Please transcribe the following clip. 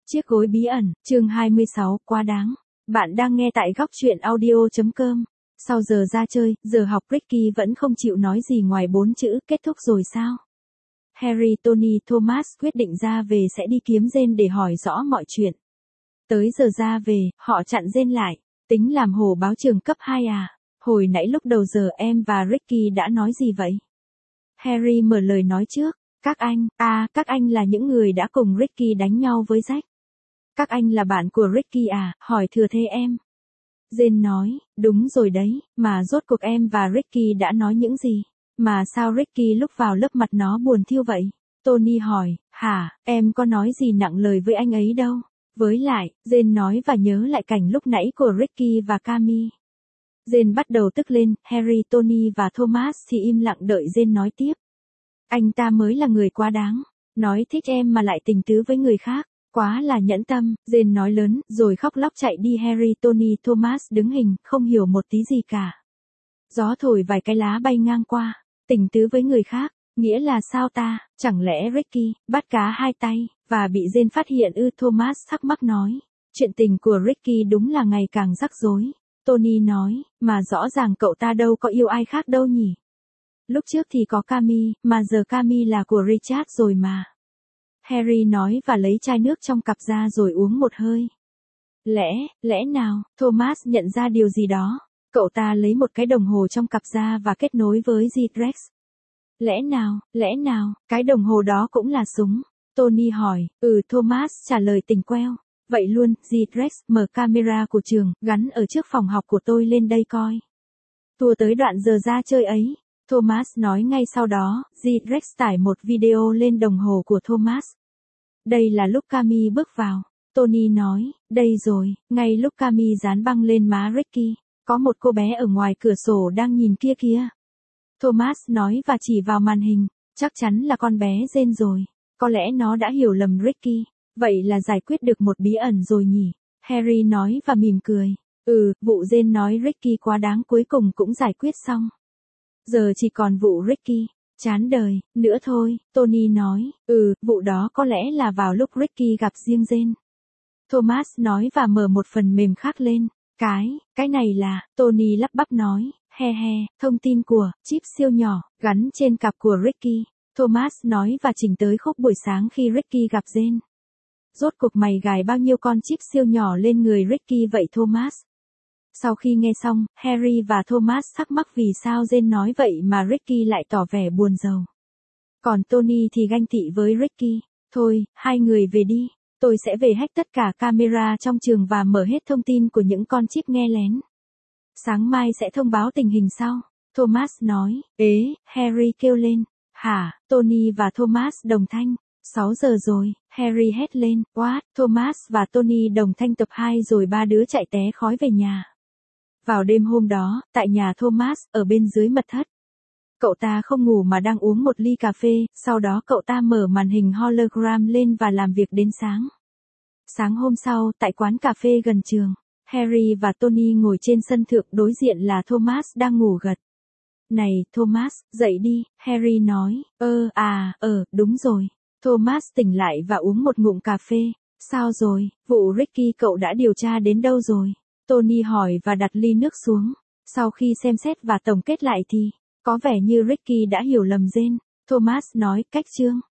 Chiếc gối bí ẩn, chương 26, quá đáng. Bạn đang nghe tại góc truyện audio.com. Sau giờ ra chơi, giờ học Ricky vẫn không chịu nói gì ngoài 4 chữ, kết thúc rồi sao? Harry, Tony, Thomas quyết định ra về sẽ đi kiếm Jane để hỏi rõ mọi chuyện. Tới giờ ra về, họ chặn Jane lại. Tính làm hồ báo trường cấp 2 à? Hồi nãy lúc đầu giờ em và Ricky đã nói gì vậy? Harry mở lời nói trước. Các anh là những người đã cùng Ricky đánh nhau với Jack. Các anh là bạn của Ricky à, hỏi thừa thế em. Jane nói, đúng rồi đấy, mà rốt cuộc em và Ricky đã nói những gì? Mà sao Ricky lúc vào lớp mặt nó buồn thiêu vậy? Tony hỏi, hả, em có nói gì nặng lời với anh ấy đâu. Với lại, Jane nói và nhớ lại cảnh lúc nãy của Ricky và Cami. Jane bắt đầu tức lên, Harry, Tony và Thomas thì im lặng đợi Jane nói tiếp. Anh ta mới là người quá đáng, nói thích em mà lại tình tứ với người khác. Quá là nhẫn tâm, Jane nói lớn, rồi khóc lóc chạy đi. Harry, Tony, Thomas đứng hình, không hiểu một tí gì cả. Gió thổi vài cái lá bay ngang qua, tình tứ với người khác, nghĩa là sao ta, chẳng lẽ Ricky, bắt cá hai tay, và bị Jane phát hiện ư? Thomas thắc mắc nói, chuyện tình của Ricky đúng là ngày càng rắc rối. Tony nói, mà rõ ràng cậu ta đâu có yêu ai khác đâu nhỉ. Lúc trước thì có Cami, mà giờ Cami là của Richard rồi mà. Harry nói và lấy chai nước trong cặp ra rồi uống một hơi. Lẽ nào, Thomas nhận ra điều gì đó. Cậu ta lấy một cái đồng hồ trong cặp ra và kết nối với G-Rex. Lẽ nào, cái đồng hồ đó cũng là súng? Tony hỏi, Thomas trả lời tỉnh queo. Vậy luôn, G-Rex mở camera của trường, gắn ở trước phòng học của tôi lên đây coi. Tua tới đoạn giờ ra chơi ấy. Thomas nói ngay sau đó, G-Rex tải một video lên đồng hồ của Thomas. Đây là lúc Cami bước vào. Tony nói, đây rồi, ngay lúc Cami dán băng lên má Ricky, có một cô bé ở ngoài cửa sổ đang nhìn kia kìa. Thomas nói và chỉ vào màn hình, chắc chắn là con bé Jane rồi, có lẽ nó đã hiểu lầm Ricky, vậy là giải quyết được một bí ẩn rồi nhỉ. Harry nói và mỉm cười, vụ Jane nói Ricky quá đáng cuối cùng cũng giải quyết xong. Giờ chỉ còn vụ Ricky, chán đời, nữa thôi, Tony nói, vụ đó có lẽ là vào lúc Ricky gặp riêng Jane. Thomas nói và mở một phần mềm khác lên, cái này là, Tony lắp bắp nói, thông tin của, chip siêu nhỏ, gắn trên cặp của Ricky. Thomas nói và chỉnh tới khúc buổi sáng khi Ricky gặp Jane. Rốt cuộc mày gài bao nhiêu con chip siêu nhỏ lên người Ricky vậy Thomas? Sau khi nghe xong, Harry và Thomas thắc mắc vì sao Jane nói vậy mà Ricky lại tỏ vẻ buồn rầu. Còn Tony thì ganh tị với Ricky. Thôi, hai người về đi. Tôi sẽ về hack tất cả camera trong trường và mở hết thông tin của những con chip nghe lén. Sáng mai sẽ thông báo tình hình sau. Thomas nói, Harry kêu lên. Hả, Tony và Thomas đồng thanh. 6 giờ rồi, Harry hét lên, what, Thomas và Tony đồng thanh tập 2 rồi ba đứa chạy té khói về nhà. Vào đêm hôm đó, tại nhà Thomas, ở bên dưới mật thất. Cậu ta không ngủ mà đang uống một ly cà phê, sau đó cậu ta mở màn hình hologram lên và làm việc đến sáng. Sáng hôm sau, tại quán cà phê gần trường, Harry và Tony ngồi trên sân thượng, đối diện là Thomas đang ngủ gật. Này, Thomas, dậy đi, Harry nói, đúng rồi. Thomas tỉnh lại và uống một ngụm cà phê. Sao rồi, vụ Ricky cậu đã điều tra đến đâu rồi? Tony hỏi và đặt ly nước xuống. Sau khi xem xét và tổng kết lại thì, có vẻ như Ricky đã hiểu lầm Jane. Thomas nói, cách chương.